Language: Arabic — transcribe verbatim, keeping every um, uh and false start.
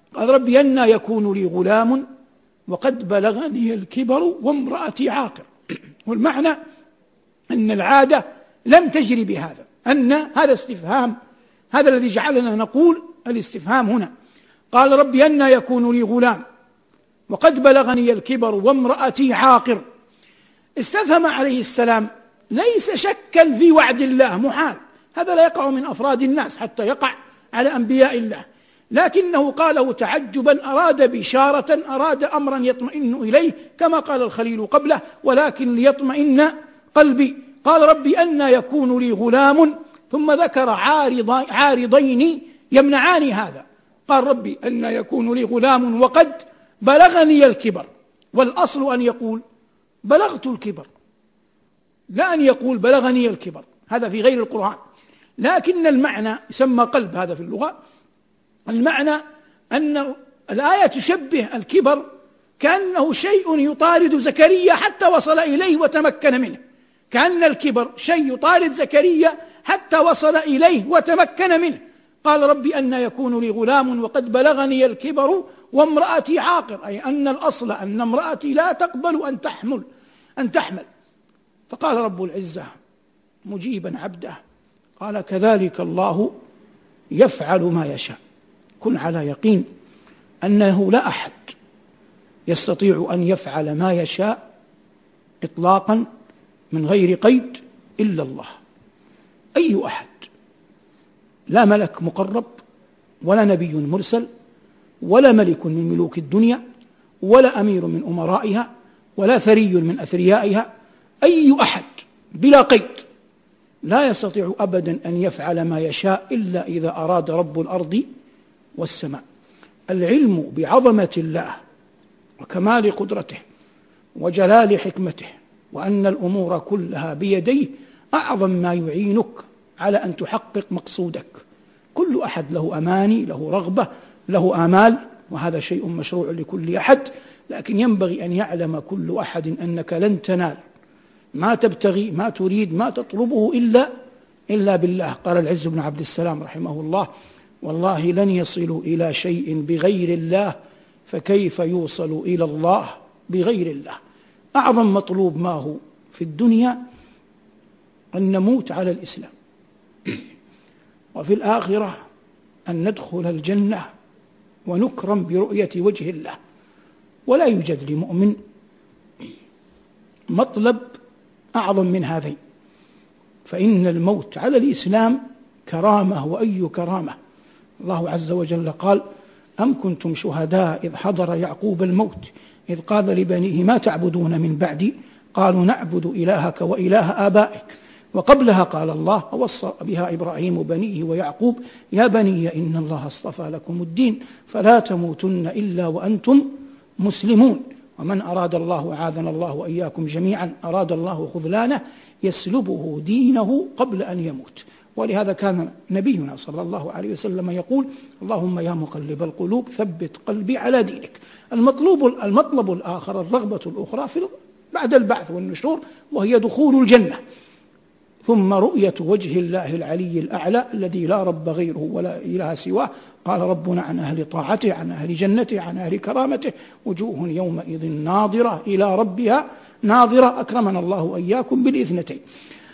قال ربي أنى يكون لي غلام وقد بلغني الكبر وامرأتي عاقر. والمعنى أن العادة لم تجري بهذا، أن هذا استفهام، هذا الذي جعلنا نقول الاستفهام هنا. قال ربي أنى يكون لي غلام وقد بلغني الكبر وامرأتي عاقر. استفهم عليه السلام ليس شكا في وعد الله، محال، هذا لا يقع من أفراد الناس حتى يقع على أنبياء الله، لكنه قاله تعجبا، أراد بشارة، أراد أمرا يطمئن إليه كما قال الخليل قبله، ولكن ليطمئن قلبي. قال ربي أنى يكون لي غلام، ثم ذكر عارض عارضين يمنعان هذا. قال ربي أنى يكون لي غلام وقد بلغني الكبر، والأصل أن يقول بلغت الكبر، لا أن يقول بلغني الكبر، هذا في غير القرآن. لكن المعنى يسمى قلب هذا في اللغة، المعنى أن الآية تشبه الكبر كأنه شيء يطارد زكريا حتى وصل إليه وتمكن منه، كأن الكبر شيء يطارد زكريا حتى وصل إليه وتمكن منه. قال ربي أنى يكون لي غلام وقد بلغني الكبر وامرأتي عاقر، أي أن الأصل أن امرأتي لا تقبل أن تحمل أن تحمل. فقال رب العزة مجيبا عبده، قال كذلك الله يفعل ما يشاء. كن على يقين أنه لا أحد يستطيع أن يفعل ما يشاء إطلاقا من غير قيد إلا الله، أي أحد، لا ملك مقرب ولا نبي مرسل ولا ملك من ملوك الدنيا ولا أمير من أمرائها ولا ثري من أثريائها، أي أحد بلا قيد لا يستطيع أبدا أن يفعل ما يشاء إلا إذا أراد رب الأرض والسماء. العلم بعظمة الله وكمال قدرته وجلال حكمته وأن الأمور كلها بيديه أعظم ما يعينك على أن تحقق مقصودك. كل أحد له أماني، له رغبة، له آمال، وهذا شيء مشروع لكل أحد، لكن ينبغي أن يعلم كل أحد أنك لن تنال ما تبتغي ما تريد ما تطلبه إلا إلا بالله. قال العز بن عبد السلام رحمه الله: والله لن يصلوا إلى شيء بغير الله، فكيف يوصل إلى الله بغير الله. أعظم مطلوب ما هو في الدنيا أن نموت على الإسلام، وفي الآخرة أن ندخل الجنة ونكرم برؤية وجه الله. ولا يوجد لمؤمن مطلب أعظم من هذين، فإن الموت على الإسلام كرامة، وأي كرامة. الله عز وجل قال: أم كنتم شهداء إذ حضر يعقوب الموت إذ قال لبنيه ما تعبدون من بعدي قالوا نعبد إلهك وإله آبائك. وقبلها قال الله: ووصى بها إبراهيم بنيه ويعقوب يا بني إن الله اصطفى لكم الدين فلا تموتن إلا وأنتم مسلمون. ومن أراد الله، أعاذنا الله وإياكم جميعا، أراد الله خذلانه يسلبه دينه قبل أن يموت. ولهذا كان نبينا صلى الله عليه وسلم يقول: اللهم يا مقلب القلوب ثبت قلبي على دينك. المطلوب المطلب الآخر، الرغبة الأخرى في بعد البعث والنشور، وهي دخول الجنة، ثم رؤية وجه الله العلي الأعلى الذي لا رب غيره ولا إله سواه. قال ربنا عن أهل طاعته، عن أهل جنته، عن أهل كرامته: وجوه يومئذ ناظرة إلى ربها ناظرة. أكرمنا الله وإياكم بالإثنتين.